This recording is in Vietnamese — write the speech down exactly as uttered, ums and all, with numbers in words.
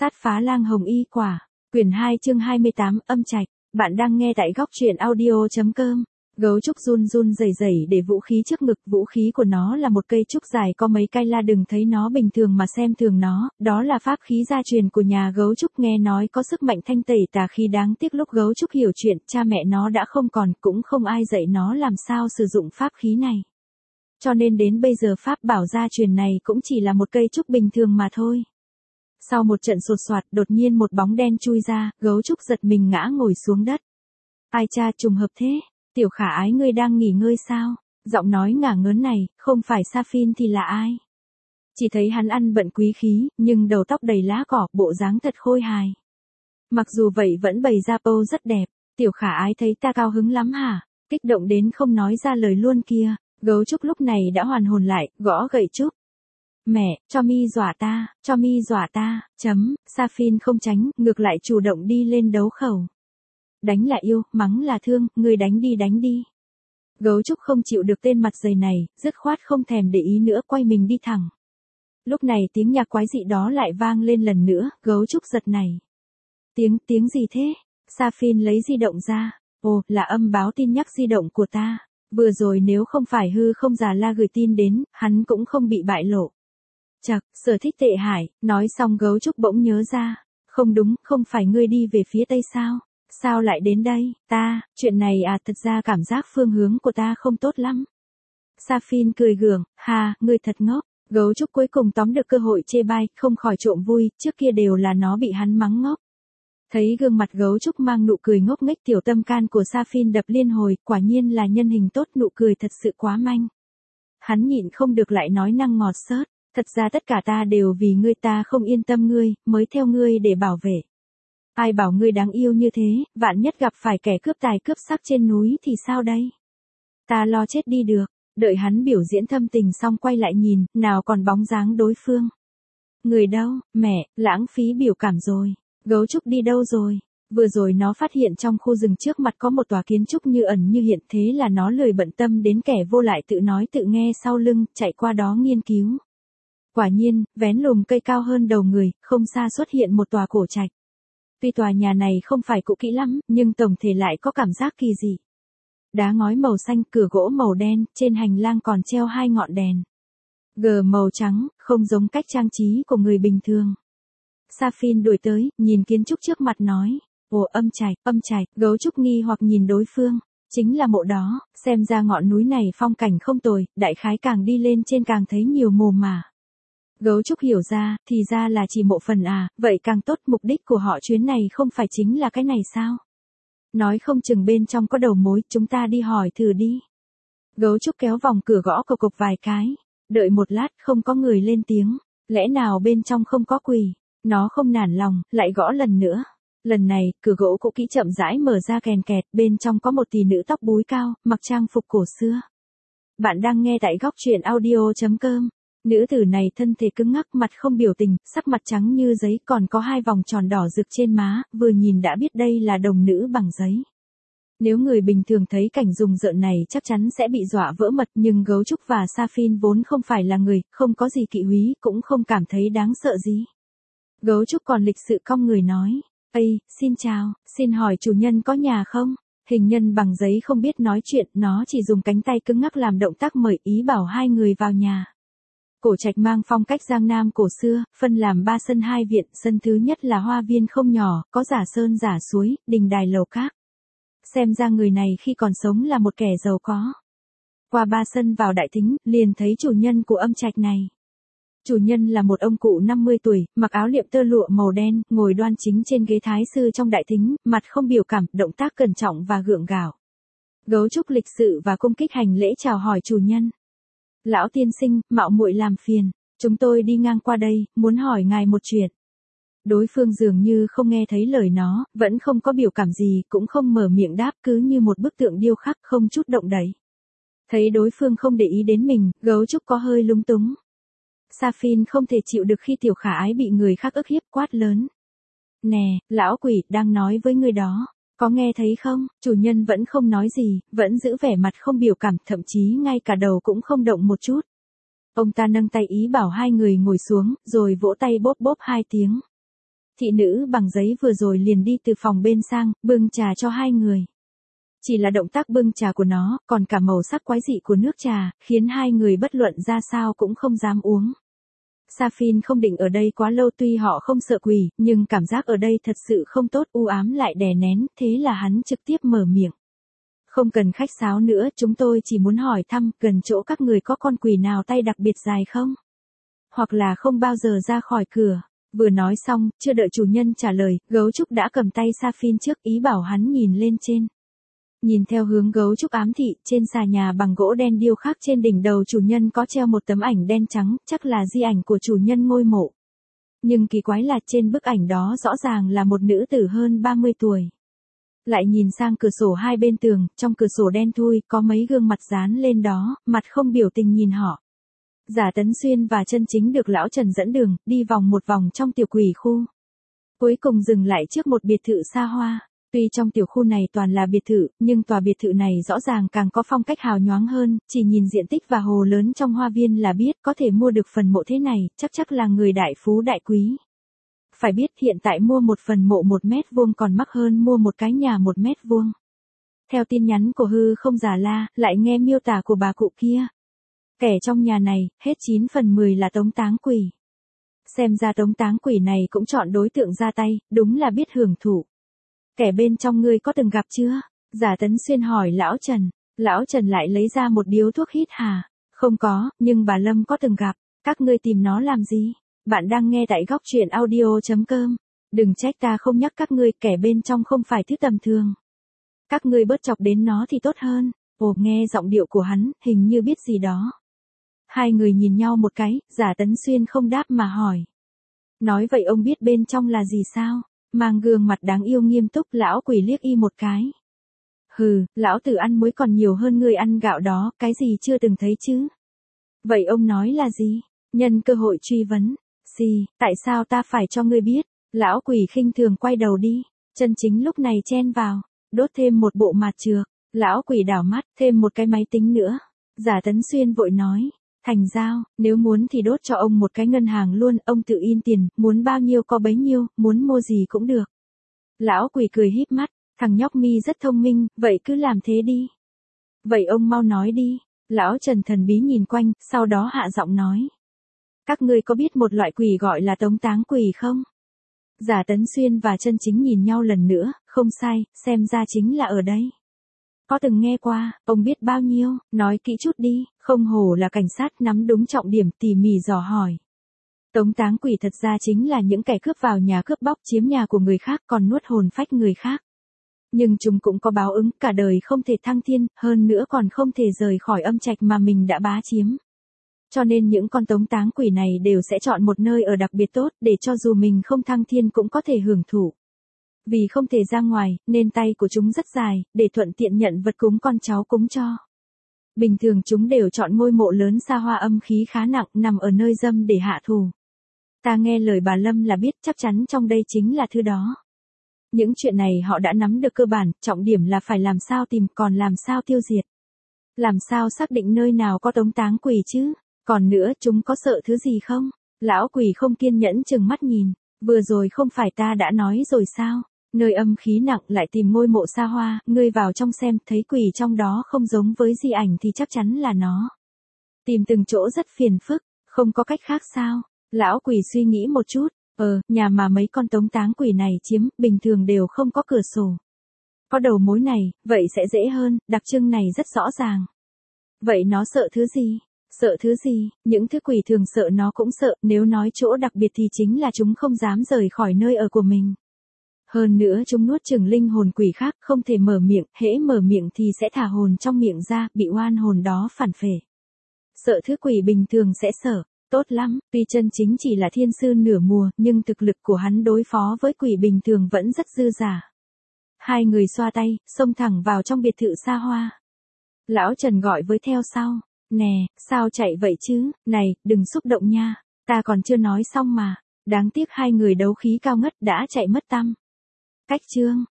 Sát phá lang hồng y quả. Quyển hai chương hai mươi tám, âm trạch. Bạn đang nghe tại góc truyện audio chấm com. Gấu trúc run run rẩy rẩy để vũ khí trước ngực, vũ khí của nó là một cây trúc dài có mấy cây la, đừng thấy nó bình thường mà xem thường nó, đó là pháp khí gia truyền của nhà gấu trúc, nghe nói có sức mạnh thanh tẩy tà khí, đáng tiếc lúc gấu trúc hiểu chuyện, cha mẹ nó đã không còn, cũng không ai dạy nó làm sao sử dụng pháp khí này. Cho nên đến bây giờ pháp bảo gia truyền này cũng chỉ là một cây trúc bình thường mà thôi. Sau một trận sột soạt, đột nhiên một bóng đen chui ra, gấu trúc giật mình ngã ngồi xuống đất. Ai cha, trùng hợp thế, tiểu khả ái ngươi đang nghỉ ngơi sao? Giọng nói ngả ngớn này, không phải Sa-phin thì là ai? Chỉ thấy hắn ăn bận quý khí, nhưng đầu tóc đầy lá cỏ, bộ dáng thật khôi hài. Mặc dù vậy vẫn bày ra pose rất đẹp. Tiểu khả ái thấy ta cao hứng lắm hả? Kích động đến không nói ra lời luôn kia. Gấu trúc lúc này đã hoàn hồn lại, gõ gậy trúc. Mẹ, cho mi dọa ta, cho mi dọa ta, chấm, Sa-phin không tránh, ngược lại chủ động đi lên đấu khẩu. Đánh là yêu, mắng là thương, ngươi đánh đi đánh đi. Gấu trúc không chịu được tên mặt dày này, dứt khoát không thèm để ý nữa, quay mình đi thẳng. Lúc này tiếng nhạc quái dị đó lại vang lên lần nữa, gấu trúc giật này. Tiếng, tiếng gì thế? Sa-phin lấy di động ra. Ồ, là âm báo tin nhắc di động của ta. Vừa rồi nếu không phải hư không già la gửi tin đến, hắn cũng không bị bại lộ. Chậc, Sở Thích tệ hải, nói xong gấu trúc bỗng nhớ ra. Không đúng, không phải ngươi đi về phía tây sao? Sao lại đến đây? Ta, chuyện này à, thật ra cảm giác phương hướng của ta không tốt lắm. Sa-phin cười gượng, ha, ngươi thật ngốc. Gấu trúc cuối cùng tóm được cơ hội chê bai, không khỏi trộm vui, trước kia đều là nó bị hắn mắng ngốc. Thấy gương mặt gấu trúc mang nụ cười ngốc nghếch, tiểu tâm can của Sa-phin đập liên hồi, quả nhiên là nhân hình tốt, nụ cười thật sự quá manh. Hắn nhịn không được lại nói năng ngọt xớt, thật ra tất cả ta đều vì ngươi, ta không yên tâm ngươi, mới theo ngươi để bảo vệ. Ai bảo ngươi đáng yêu như thế, vạn nhất gặp phải kẻ cướp tài cướp sắc trên núi thì sao đây? Ta lo chết đi được, đợi hắn biểu diễn thâm tình xong quay lại nhìn, nào còn bóng dáng đối phương. Người đâu, mẹ, lãng phí biểu cảm rồi. Gấu trúc đi đâu rồi? Vừa rồi nó phát hiện trong khu rừng trước mặt có một tòa kiến trúc như ẩn như hiện, thế là nó lười bận tâm đến kẻ vô lại tự nói tự nghe sau lưng, chạy qua đó nghiên cứu. Quả nhiên, vén lùm cây cao hơn đầu người, không xa xuất hiện một tòa cổ trạch. Tuy tòa nhà này không phải cũ kỹ lắm, nhưng tổng thể lại có cảm giác kỳ dị. Đá ngói màu xanh, cửa gỗ màu đen, trên hành lang còn treo hai ngọn đèn. Gờ màu trắng, không giống cách trang trí của người bình thường. Sa-phin đuổi tới, nhìn kiến trúc trước mặt nói. Ồ, âm trạch, âm trạch, gấu trúc nghi hoặc nhìn đối phương. Chính là mộ đó, xem ra ngọn núi này phong cảnh không tồi, đại khái càng đi lên trên càng thấy nhiều mồ mả. Gấu trúc hiểu ra, thì ra là chỉ mộ phần à, vậy càng tốt, mục đích của họ chuyến này không phải chính là cái này sao? Nói không chừng bên trong có đầu mối, chúng ta đi hỏi thử đi. Gấu trúc kéo vòng cửa gõ cộc cộc vài cái, đợi một lát không có người lên tiếng, lẽ nào bên trong không có quỷ? Nó không nản lòng, lại gõ lần nữa. Lần này, cửa gỗ cũ kỹ chậm rãi mở ra kèn kẹt, bên trong có một tỷ nữ tóc búi cao, mặc trang phục cổ xưa. Bạn đang nghe tại góc truyện audio chấm com. Nữ tử này thân thể cứng ngắc, mặt không biểu tình, sắc mặt trắng như giấy, còn có hai vòng tròn đỏ rực trên má, vừa nhìn đã biết đây là đồng nữ bằng giấy. Nếu người bình thường thấy cảnh rùng rợn này chắc chắn sẽ bị dọa vỡ mật, nhưng gấu trúc và Sa-phin vốn không phải là người, không có gì kỵ húy, cũng không cảm thấy đáng sợ gì. Gấu trúc còn lịch sự cong người nói, ây, xin chào, xin hỏi chủ nhân có nhà không? Hình nhân bằng giấy không biết nói chuyện, nó chỉ dùng cánh tay cứng ngắc làm động tác mời, ý bảo hai người vào nhà. Cổ trạch mang phong cách Giang Nam cổ xưa, phân làm ba sân hai viện, sân thứ nhất là hoa viên không nhỏ, có giả sơn giả suối, đình đài lầu các. Xem ra người này khi còn sống là một kẻ giàu có. Qua ba sân vào đại thính, liền thấy chủ nhân của âm trạch này. Chủ nhân là một ông cụ năm mươi tuổi, mặc áo liệm tơ lụa màu đen, ngồi đoan chính trên ghế thái sư trong đại thính, mặt không biểu cảm, động tác cẩn trọng và gượng gạo. Gấu trúc lịch sự và cung kích hành lễ chào hỏi chủ nhân. Lão tiên sinh, mạo muội làm phiền, chúng tôi đi ngang qua đây, muốn hỏi ngài một chuyện. Đối phương dường như không nghe thấy lời nó, vẫn không có biểu cảm gì, cũng không mở miệng đáp, cứ như một bức tượng điêu khắc, không chút động đậy. Thấy đối phương không để ý đến mình, gấu trúc có hơi lúng túng. Sa-phin không thể chịu được khi tiểu khả ái bị người khác ức hiếp, quát lớn. Nè, lão quỷ, đang nói với người đó. Có nghe thấy không? Chủ nhân vẫn không nói gì, vẫn giữ vẻ mặt không biểu cảm, thậm chí ngay cả đầu cũng không động một chút. Ông ta nâng tay ý bảo hai người ngồi xuống, rồi vỗ tay bóp bóp hai tiếng. Thị nữ bằng giấy vừa rồi liền đi từ phòng bên sang, bưng trà cho hai người. Chỉ là động tác bưng trà của nó, còn cả màu sắc quái dị của nước trà, khiến hai người bất luận ra sao cũng không dám uống. Safin không định ở đây quá lâu, tuy họ không sợ quỷ, nhưng cảm giác ở đây thật sự không tốt, u ám lại đè nén, thế là hắn trực tiếp mở miệng. Không cần khách sáo nữa, chúng tôi chỉ muốn hỏi thăm, gần chỗ các người có con quỷ nào tay đặc biệt dài không? Hoặc là không bao giờ ra khỏi cửa. Vừa nói xong, chưa đợi chủ nhân trả lời, gấu trúc đã cầm tay Safin trước, ý bảo hắn nhìn lên trên. Nhìn theo hướng gấu trúc ám thị, trên xà nhà bằng gỗ đen điêu khắc trên đỉnh đầu chủ nhân có treo một tấm ảnh đen trắng, chắc là di ảnh của chủ nhân ngôi mộ. Nhưng kỳ quái là trên bức ảnh đó rõ ràng là một nữ tử hơn ba mươi tuổi. Lại nhìn sang cửa sổ hai bên tường, trong cửa sổ đen thui, có mấy gương mặt dán lên đó, mặt không biểu tình nhìn họ. Giả Tấn Xuyên và Chân Chính được lão Trần dẫn đường, đi vòng một vòng trong tiểu quỷ khu. Cuối cùng dừng lại trước một biệt thự xa hoa. Tuy trong tiểu khu này toàn là biệt thự, nhưng tòa biệt thự này rõ ràng càng có phong cách hào nhoáng hơn, chỉ nhìn diện tích và hồ lớn trong hoa viên là biết có thể mua được phần mộ thế này, chắc chắc là người đại phú đại quý. Phải biết hiện tại mua một phần mộ một mét vuông còn mắc hơn mua một cái nhà một mét vuông. Theo tin nhắn của Hư Không Già La, lại nghe miêu tả của bà cụ kia. Kẻ trong nhà này, hết chín phần mười là tống táng quỷ. Xem ra tống táng quỷ này cũng chọn đối tượng ra tay, đúng là biết hưởng thụ. Kẻ bên trong ngươi có từng gặp chưa? Giả Tấn Xuyên hỏi lão Trần. Lão Trần lại lấy ra một điếu thuốc hít hà. Không có, nhưng bà Lâm có từng gặp. Các ngươi tìm nó làm gì? Bạn đang nghe tại góc truyện audio chấm com. Đừng trách ta không nhắc các ngươi, kẻ bên trong không phải thứ tầm thường. Các ngươi bớt chọc đến nó thì tốt hơn. Ồ, nghe giọng điệu của hắn, hình như biết gì đó. Hai người nhìn nhau một cái, Giả Tấn Xuyên không đáp mà hỏi. Nói vậy ông biết bên trong là gì sao? Mang gương mặt đáng yêu nghiêm túc, lão quỷ liếc y một cái. Hừ, lão tử ăn muối còn nhiều hơn ngươi ăn gạo đó, cái gì chưa từng thấy chứ? Vậy ông nói là gì? Nhân cơ hội truy vấn. Xì, tại sao ta phải cho ngươi biết? Lão quỷ khinh thường quay đầu đi. Chân Chính lúc này chen vào, đốt thêm một bộ mạt trược. Lão quỷ đảo mắt, thêm một cái máy tính nữa. Giả Tấn Xuyên vội nói. Thành giao, nếu muốn thì đốt cho ông một cái ngân hàng luôn, ông tự in tiền, muốn bao nhiêu có bấy nhiêu, muốn mua gì cũng được. Lão quỷ cười híp mắt, thằng nhóc mi rất thông minh, vậy cứ làm thế đi. Vậy ông mau nói đi. Lão Trần thần bí nhìn quanh, sau đó hạ giọng nói. Các ngươi có biết một loại quỷ gọi là tống táng quỷ không? Giả Tấn Xuyên và Chân Chính nhìn nhau lần nữa, không sai, xem ra chính là ở đây. Có từng nghe qua, ông biết bao nhiêu, nói kỹ chút đi, không hổ là cảnh sát nắm đúng trọng điểm, tỉ mỉ dò hỏi. Tống táng quỷ thật ra chính là những kẻ cướp vào nhà cướp bóc chiếm nhà của người khác còn nuốt hồn phách người khác. Nhưng chúng cũng có báo ứng, cả đời không thể thăng thiên, hơn nữa còn không thể rời khỏi âm trạch mà mình đã bá chiếm. Cho nên những con tống táng quỷ này đều sẽ chọn một nơi ở đặc biệt tốt để cho dù mình không thăng thiên cũng có thể hưởng thụ. Vì không thể ra ngoài, nên tay của chúng rất dài, để thuận tiện nhận vật cúng con cháu cúng cho. Bình thường chúng đều chọn ngôi mộ lớn xa hoa âm khí khá nặng, nằm ở nơi dâm để hạ thù. Ta nghe lời bà Lâm là biết chắc chắn trong đây chính là thứ đó. Những chuyện này họ đã nắm được cơ bản, trọng điểm là phải làm sao tìm, còn làm sao tiêu diệt. Làm sao xác định nơi nào có tống táng quỷ chứ? Còn nữa, chúng có sợ thứ gì không? Lão quỷ không kiên nhẫn chừng mắt nhìn. Vừa rồi không phải ta đã nói rồi sao? Nơi âm khí nặng lại tìm ngôi mộ xa hoa, ngươi vào trong xem, thấy quỷ trong đó không giống với di ảnh thì chắc chắn là nó. Tìm từng chỗ rất phiền phức, không có cách khác sao? Lão quỷ suy nghĩ một chút, ờ, nhà mà mấy con tống táng quỷ này chiếm, bình thường đều không có cửa sổ. Có đầu mối này, vậy sẽ dễ hơn, đặc trưng này rất rõ ràng. Vậy nó sợ thứ gì? Sợ thứ gì? Những thứ quỷ thường sợ nó cũng sợ, nếu nói chỗ đặc biệt thì chính là chúng không dám rời khỏi nơi ở của mình. Hơn nữa chúng nuốt chửng linh hồn quỷ khác, không thể mở miệng, hễ mở miệng thì sẽ thả hồn trong miệng ra, bị oan hồn đó phản phệ. Sợ thứ quỷ bình thường sẽ sợ, tốt lắm, tuy Chân Chính chỉ là thiên sư nửa mùa, nhưng thực lực của hắn đối phó với quỷ bình thường vẫn rất dư dả. Hai người xoa tay, xông thẳng vào trong biệt thự xa hoa. Lão Trần gọi với theo sau, nè, sao chạy vậy chứ, này, đừng xúc động nha, ta còn chưa nói xong mà, đáng tiếc hai người đấu khí cao ngất đã chạy mất tăm. Cách chương